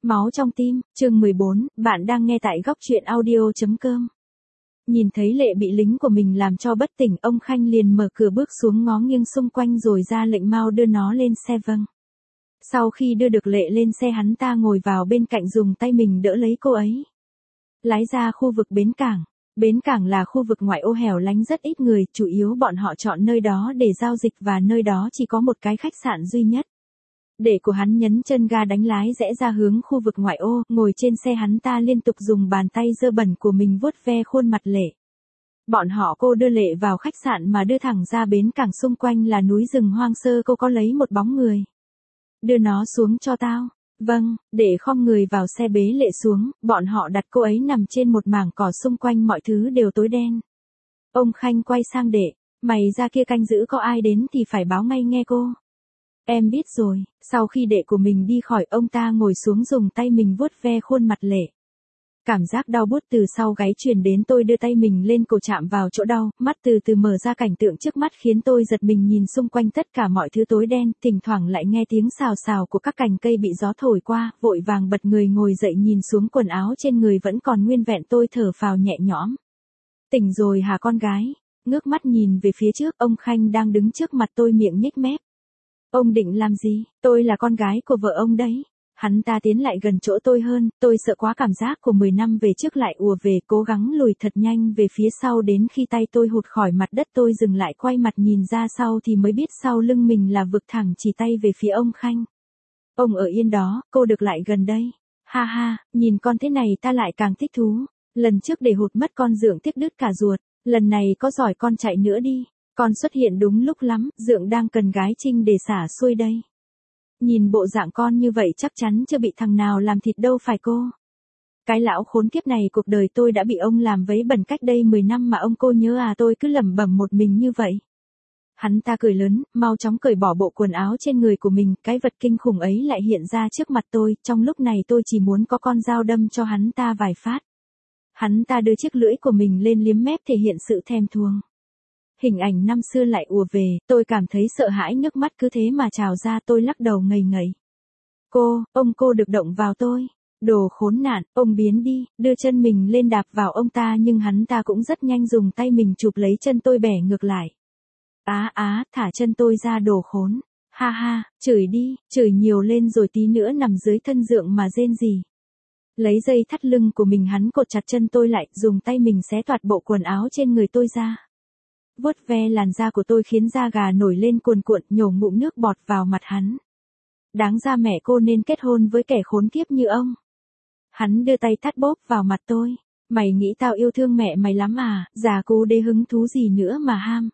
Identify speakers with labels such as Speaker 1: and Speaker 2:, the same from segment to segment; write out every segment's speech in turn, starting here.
Speaker 1: Máu trong tim, chương 14, bạn đang nghe tại góc truyện audio.com. Nhìn thấy Lệ bị lính của mình làm cho bất tỉnh, ông Khanh liền mở cửa bước xuống ngó nghiêng xung quanh rồi ra lệnh mau đưa nó lên xe. Vâng. Sau khi đưa được Lệ lên xe, hắn ta ngồi vào bên cạnh dùng tay mình đỡ lấy cô ấy. Lái ra khu vực bến cảng. Bến cảng là khu vực ngoại ô hẻo lánh rất ít người, chủ yếu bọn họ chọn nơi đó để giao dịch và nơi đó chỉ có một cái khách sạn duy nhất. Để của hắn nhấn chân ga đánh lái rẽ ra hướng khu vực ngoại ô, ngồi trên xe hắn ta liên tục dùng bàn tay dơ bẩn của mình vuốt ve khuôn mặt Lệ. Bọn họ cô đưa Lệ vào khách sạn mà đưa thẳng ra bến cảng, xung quanh là núi rừng hoang sơ, cô có lấy một bóng người. Đưa nó xuống cho tao. Vâng, để khom người vào xe bế Lệ xuống, bọn họ đặt cô ấy nằm trên một mảng cỏ, xung quanh mọi thứ đều tối đen. Ông Khanh quay sang Đệ, mày ra kia canh giữ, có ai đến thì phải báo ngay nghe cô. Em biết rồi. Sau khi Đệ của mình đi khỏi, ông ta ngồi xuống dùng tay mình vuốt ve khuôn mặt Lệ. Cảm giác đau buốt từ sau gáy truyền đến, tôi đưa tay mình lên cổ chạm vào chỗ đau, mắt từ từ mở ra, cảnh tượng trước mắt khiến tôi giật mình, nhìn xung quanh tất cả mọi thứ tối đen, thỉnh thoảng lại nghe tiếng xào xào của các cành cây bị gió thổi qua, vội vàng bật người ngồi dậy nhìn xuống quần áo trên người vẫn còn nguyên vẹn, tôi thở phào nhẹ nhõm. Tỉnh rồi hả con gái? Ngước mắt nhìn về phía trước, ông Khanh đang đứng trước mặt tôi, miệng nhếch mép. Ông định làm gì? Tôi là con gái của vợ ông đấy. Hắn ta tiến lại gần chỗ tôi hơn, tôi sợ quá, cảm giác của 10 năm về trước lại ùa về, cố gắng lùi thật nhanh về phía sau, đến khi tay tôi hụt khỏi mặt đất tôi dừng lại, quay mặt nhìn ra sau thì mới biết sau lưng mình là vực thẳm, chỉ tay về phía ông Khanh. Ông ở yên đó, cô được lại gần đây. Ha ha, nhìn con thế này ta lại càng thích thú. Lần trước để hụt mất con Dượng tiếc đứt cả ruột, lần này có giỏi con chạy nữa đi. Con xuất hiện đúng lúc lắm, Dượng đang cần gái trinh để xả xuôi đây. Nhìn bộ dạng con như vậy chắc chắn chưa bị thằng nào làm thịt đâu phải cô. Cái lão khốn kiếp này, cuộc đời tôi đã bị ông làm vấy bẩn cách đây 10 năm mà ông cô nhớ à, tôi cứ lẩm bẩm một mình như vậy. Hắn ta cười lớn, mau chóng cởi bỏ bộ quần áo trên người của mình, cái vật kinh khủng ấy lại hiện ra trước mặt tôi, trong lúc này tôi chỉ muốn có con dao đâm cho hắn ta vài phát. Hắn ta đưa chiếc lưỡi của mình lên liếm mép thể hiện sự thèm thuồng. Hình ảnh năm xưa lại ùa về, tôi cảm thấy sợ hãi, nước mắt cứ thế mà trào ra, tôi lắc đầu ngây ngấy. Cô được động vào tôi. Đồ khốn nạn, ông biến đi, đưa chân mình lên đạp vào ông ta, nhưng hắn ta cũng rất nhanh dùng tay mình chụp lấy chân tôi bẻ ngược lại. Thả chân tôi ra đồ khốn. Ha ha, chửi đi, chửi nhiều lên rồi tí nữa nằm dưới thân Dượng mà rên gì. Lấy dây thắt lưng của mình hắn cột chặt chân tôi lại, dùng tay mình xé toạc bộ quần áo trên người tôi ra. Vuốt ve làn da của tôi khiến da gà nổi lên cuồn cuộn, nhổ ngụm nước bọt vào mặt hắn. Đáng ra mẹ cô nên kết hôn với kẻ khốn kiếp như ông. Hắn đưa tay tát bốp vào mặt tôi. Mày nghĩ tao yêu thương mẹ mày lắm à, già cú đê hứng thú gì nữa mà ham.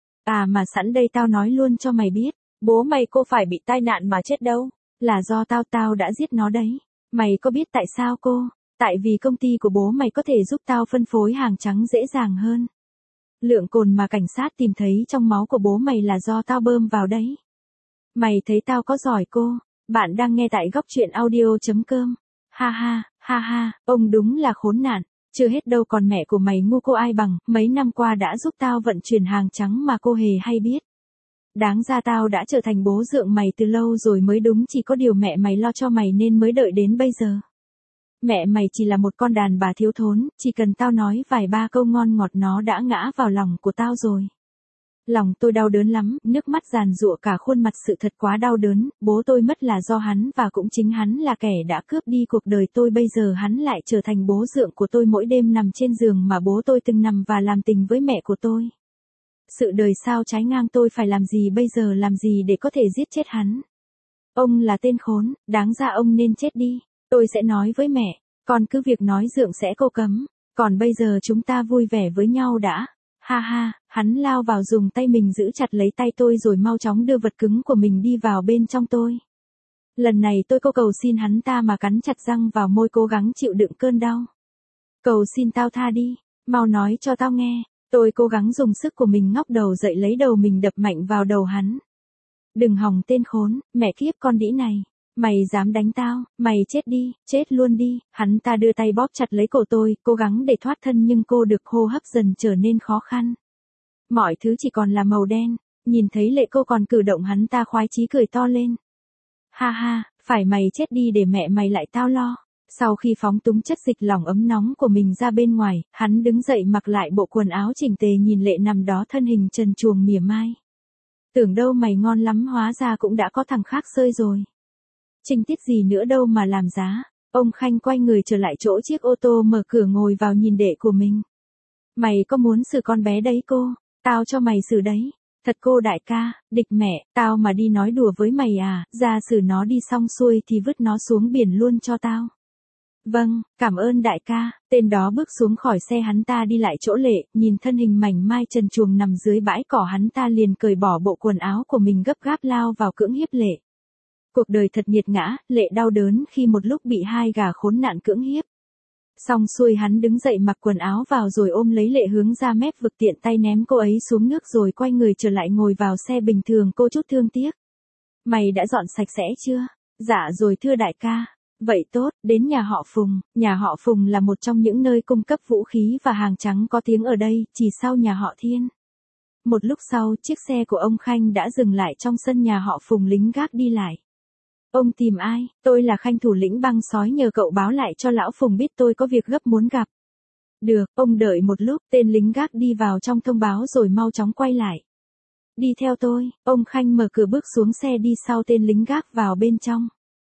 Speaker 1: Mà sẵn đây tao nói luôn cho mày biết, bố mày cô phải bị tai nạn mà chết đâu. Là do tao đã giết nó đấy. Mày có biết tại sao cô? Tại vì công ty của bố mày có thể giúp tao phân phối hàng trắng dễ dàng hơn. Lượng cồn mà cảnh sát tìm thấy trong máu của bố mày là do tao bơm vào đấy. Mày thấy tao có giỏi cô? Bạn đang nghe tại góc truyện audio.com. Ha ha, ông đúng là khốn nạn. Chưa hết đâu, còn mẹ của mày ngu cô ai bằng, mấy năm qua đã giúp tao vận chuyển hàng trắng mà cô hề hay biết. Đáng ra tao đã trở thành bố Dượng mày từ lâu rồi mới đúng, chỉ có điều mẹ mày lo cho mày nên mới đợi đến bây giờ. Mẹ mày chỉ là một con đàn bà thiếu thốn, chỉ cần tao nói vài ba câu ngon ngọt nó đã ngã vào lòng của tao rồi. Lòng tôi đau đớn lắm, nước mắt giàn giụa cả khuôn mặt, sự thật quá đau đớn, bố tôi mất là do hắn và cũng chính hắn là kẻ đã cướp đi cuộc đời tôi, bây giờ hắn lại trở thành bố Dượng của tôi, mỗi đêm nằm trên giường mà bố tôi từng nằm và làm tình với mẹ của tôi. Sự đời sao trái ngang, tôi phải làm gì bây giờ, làm gì để có thể giết chết hắn. Ông là tên khốn, đáng ra ông nên chết đi. Tôi sẽ nói với mẹ, còn cứ việc nói Dượng sẽ cô cấm, còn bây giờ chúng ta vui vẻ với nhau đã. Ha ha, hắn lao vào dùng tay mình giữ chặt lấy tay tôi rồi mau chóng đưa vật cứng của mình đi vào bên trong tôi. Lần này tôi cầu xin hắn ta mà cắn chặt răng vào môi, cố gắng chịu đựng cơn đau. Cầu xin tao tha đi, mau nói cho tao nghe. Tôi cố gắng dùng sức của mình ngóc đầu dậy, lấy đầu mình đập mạnh vào đầu hắn. Đừng hòng tên khốn, mẹ kiếp con đĩ này. Mày dám đánh tao, mày chết đi, chết luôn đi. Hắn ta đưa tay bóp chặt lấy cổ tôi, cố gắng để thoát thân nhưng cô được hô hấp dần trở nên khó khăn. Mọi thứ chỉ còn là màu đen, nhìn thấy Lệ cô còn cử động hắn ta khoái chí cười to lên. Ha ha, Phải mày chết đi để mẹ mày lại tao lo. Sau khi phóng túng chất dịch lỏng ấm nóng của mình ra bên ngoài, hắn đứng dậy mặc lại bộ quần áo chỉnh tề nhìn Lệ nằm đó thân hình trần truồng mỉa mai. Tưởng đâu mày ngon lắm hóa ra cũng đã có thằng khác xơi rồi. Trinh tiết gì nữa đâu mà làm giá. Ông Khanh quay người trở lại chỗ chiếc ô tô mở cửa ngồi vào nhìn đệ của mình. Mày có muốn xử con bé đấy cô? Tao cho mày xử đấy. Thật cô đại ca, địch mẹ, tao mà đi nói đùa với mày à, ra xử nó đi xong xuôi thì vứt nó xuống biển luôn cho tao. Vâng, cảm ơn đại ca, tên đó bước xuống khỏi xe hắn ta đi lại chỗ Lệ, nhìn thân hình mảnh mai trần truồng nằm dưới bãi cỏ hắn ta liền cởi bỏ bộ quần áo của mình gấp gáp lao vào cưỡng hiếp Lệ. Cuộc đời thật nghiệt ngã, Lệ đau đớn khi một lúc bị hai gà khốn nạn cưỡng hiếp. Xong xuôi hắn đứng dậy mặc quần áo vào rồi ôm lấy Lệ hướng ra mép vực tiện tay ném cô ấy xuống nước rồi quay người trở lại ngồi vào xe bình thường cô chút thương tiếc. Mày đã dọn sạch sẽ chưa? Dạ rồi thưa đại ca. Vậy tốt, đến nhà họ Phùng là một trong những nơi cung cấp vũ khí và hàng trắng có tiếng ở đây, chỉ sau nhà họ Thiên. Một lúc sau, chiếc xe của ông Khanh đã dừng lại trong sân nhà họ Phùng lính gác đi lại. Ông tìm ai? Tôi là Khanh thủ lĩnh băng sói nhờ cậu báo lại cho lão Phùng biết tôi có việc gấp muốn gặp. Được, ông đợi một lúc, tên lính gác đi vào trong thông báo rồi mau chóng quay lại. Đi theo tôi, ông Khanh mở cửa bước xuống xe đi sau tên lính gác vào bên trong.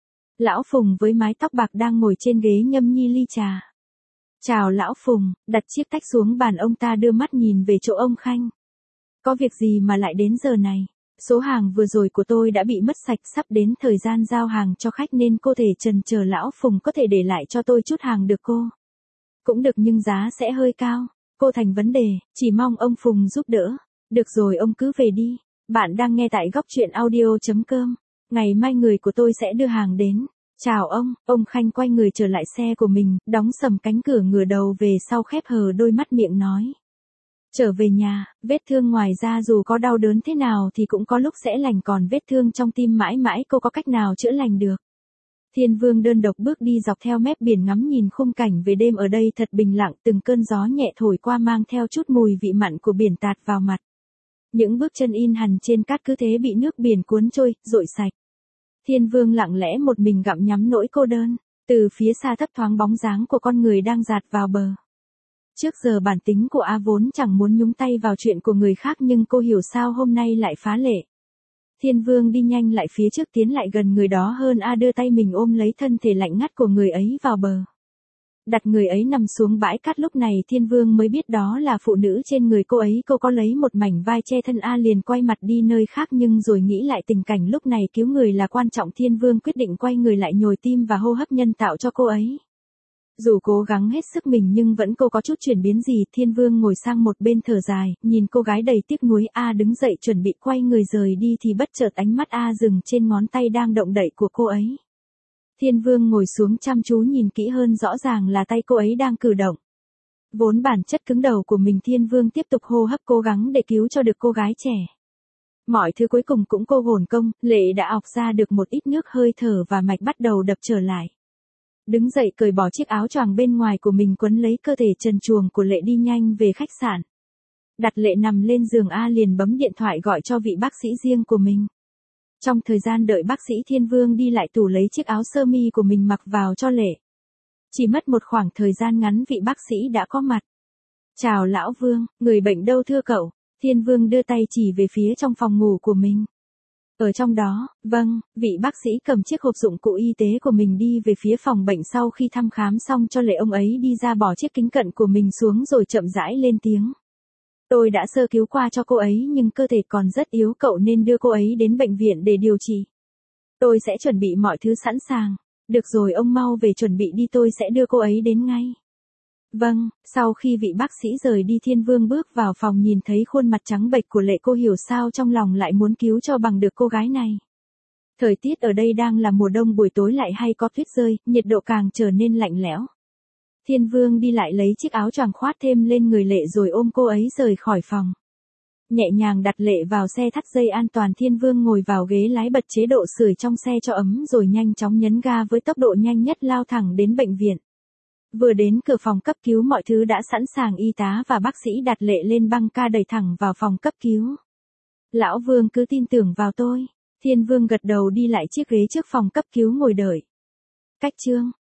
Speaker 1: Lão Phùng với mái tóc bạc đang ngồi trên ghế nhâm nhi ly trà. Chào lão Phùng, đặt chiếc tách xuống bàn ông ta đưa mắt nhìn về chỗ ông Khanh. Có việc gì mà lại đến giờ này? Số hàng vừa rồi của tôi đã bị mất sạch sắp đến thời gian giao hàng cho khách nên cô thể trần chờ lão Phùng có thể để lại cho tôi chút hàng được cô? Cũng được nhưng giá sẽ hơi cao. Cô thành vấn đề, chỉ mong ông Phùng giúp đỡ. Được rồi ông cứ về đi. Bạn đang nghe tại góc truyện audio.com. Ngày mai người của tôi sẽ đưa hàng đến. Chào ông Khanh quay người trở lại xe của mình, đóng sầm cánh cửa ngửa đầu về sau khép hờ đôi mắt miệng nói. Trở về nhà, vết thương ngoài ra dù có đau đớn thế nào thì cũng có lúc sẽ lành còn vết thương trong tim mãi mãi cô có cách nào chữa lành được. Thiên Vương đơn độc bước đi dọc theo mép biển ngắm nhìn khung cảnh về đêm ở đây thật bình lặng từng cơn gió nhẹ thổi qua mang theo chút mùi vị mặn của biển tạt vào mặt. Những bước chân in hằn trên cát cứ thế bị nước biển cuốn trôi, dội sạch. Thiên Vương lặng lẽ một mình gặm nhắm nỗi cô đơn, từ phía xa thấp thoáng bóng dáng của con người đang dạt vào bờ. Trước giờ bản tính của A vốn chẳng muốn nhúng tay vào chuyện của người khác nhưng cô hiểu sao hôm nay lại phá lệ. Thiên Vương đi nhanh lại phía trước tiến lại gần người đó hơn A đưa tay mình ôm lấy thân thể lạnh ngắt của người ấy vào bờ. Đặt người ấy nằm xuống bãi cát lúc này Thiên Vương mới biết đó là phụ nữ trên người cô ấy cô có lấy một mảnh vai che thân A liền quay mặt đi nơi khác nhưng rồi nghĩ lại tình cảnh lúc này cứu người là quan trọng Thiên Vương quyết định quay người lại nhồi tim và hô hấp nhân tạo cho cô ấy. Dù cố gắng hết sức mình nhưng vẫn cô có chút chuyển biến gì Thiên Vương ngồi sang một bên thở dài, nhìn cô gái đầy tiếc nuối A đứng dậy chuẩn bị quay người rời đi thì bất chợt ánh mắt A dừng trên ngón tay đang động đậy của cô ấy. Thiên Vương ngồi xuống chăm chú nhìn kỹ hơn rõ ràng là tay cô ấy đang cử động. Vốn bản chất cứng đầu của mình Thiên Vương tiếp tục hô hấp cố gắng để cứu cho được cô gái trẻ. Mọi thứ cuối cùng cũng cô hồn công, Lệ đã ọc ra được một ít nước hơi thở và mạch bắt đầu đập trở lại. Đứng dậy cởi bỏ chiếc áo choàng bên ngoài của mình quấn lấy cơ thể trần truồng của Lệ đi nhanh về khách sạn. Đặt Lệ nằm lên giường A liền bấm điện thoại gọi cho vị bác sĩ riêng của mình. Trong thời gian đợi bác sĩ Thiên Vương đi lại tủ lấy chiếc áo sơ mi của mình mặc vào cho Lệ. Chỉ mất một khoảng thời gian ngắn vị bác sĩ đã có mặt. Chào lão Vương, người bệnh đâu thưa cậu? Thiên Vương đưa tay chỉ về phía trong phòng ngủ của mình. Ở trong đó, vâng, vị bác sĩ cầm chiếc hộp dụng cụ y tế của mình đi về phía phòng bệnh sau khi thăm khám xong cho Lệ ông ấy đi ra bỏ chiếc kính cận của mình xuống rồi chậm rãi lên tiếng. Tôi đã sơ cứu qua cho cô ấy nhưng cơ thể còn rất yếu cậu nên đưa cô ấy đến bệnh viện để điều trị. Tôi sẽ chuẩn bị mọi thứ sẵn sàng. Được rồi ông mau về chuẩn bị đi tôi sẽ đưa cô ấy đến ngay. Vâng, sau khi vị bác sĩ rời đi Thiên Vương bước vào phòng nhìn thấy khuôn mặt trắng bệch của Lệ cô hiểu sao trong lòng lại muốn cứu cho bằng được cô gái này. Thời tiết ở đây đang là mùa đông buổi tối lại hay có tuyết rơi, nhiệt độ càng trở nên lạnh lẽo. Thiên Vương đi lại lấy chiếc áo choàng khoác thêm lên người Lệ rồi ôm cô ấy rời khỏi phòng. Nhẹ nhàng đặt Lệ vào xe thắt dây an toàn Thiên Vương ngồi vào ghế lái bật chế độ sưởi trong xe cho ấm rồi nhanh chóng nhấn ga với tốc độ nhanh nhất lao thẳng đến bệnh viện. Vừa đến cửa phòng cấp cứu mọi thứ đã sẵn sàng y tá và bác sĩ đặt Lệ lên băng ca đẩy thẳng vào phòng cấp cứu. Lão Vương cứ tin tưởng vào tôi. Thiên Vương gật đầu đi lại chiếc ghế trước phòng cấp cứu ngồi đợi. Cách chương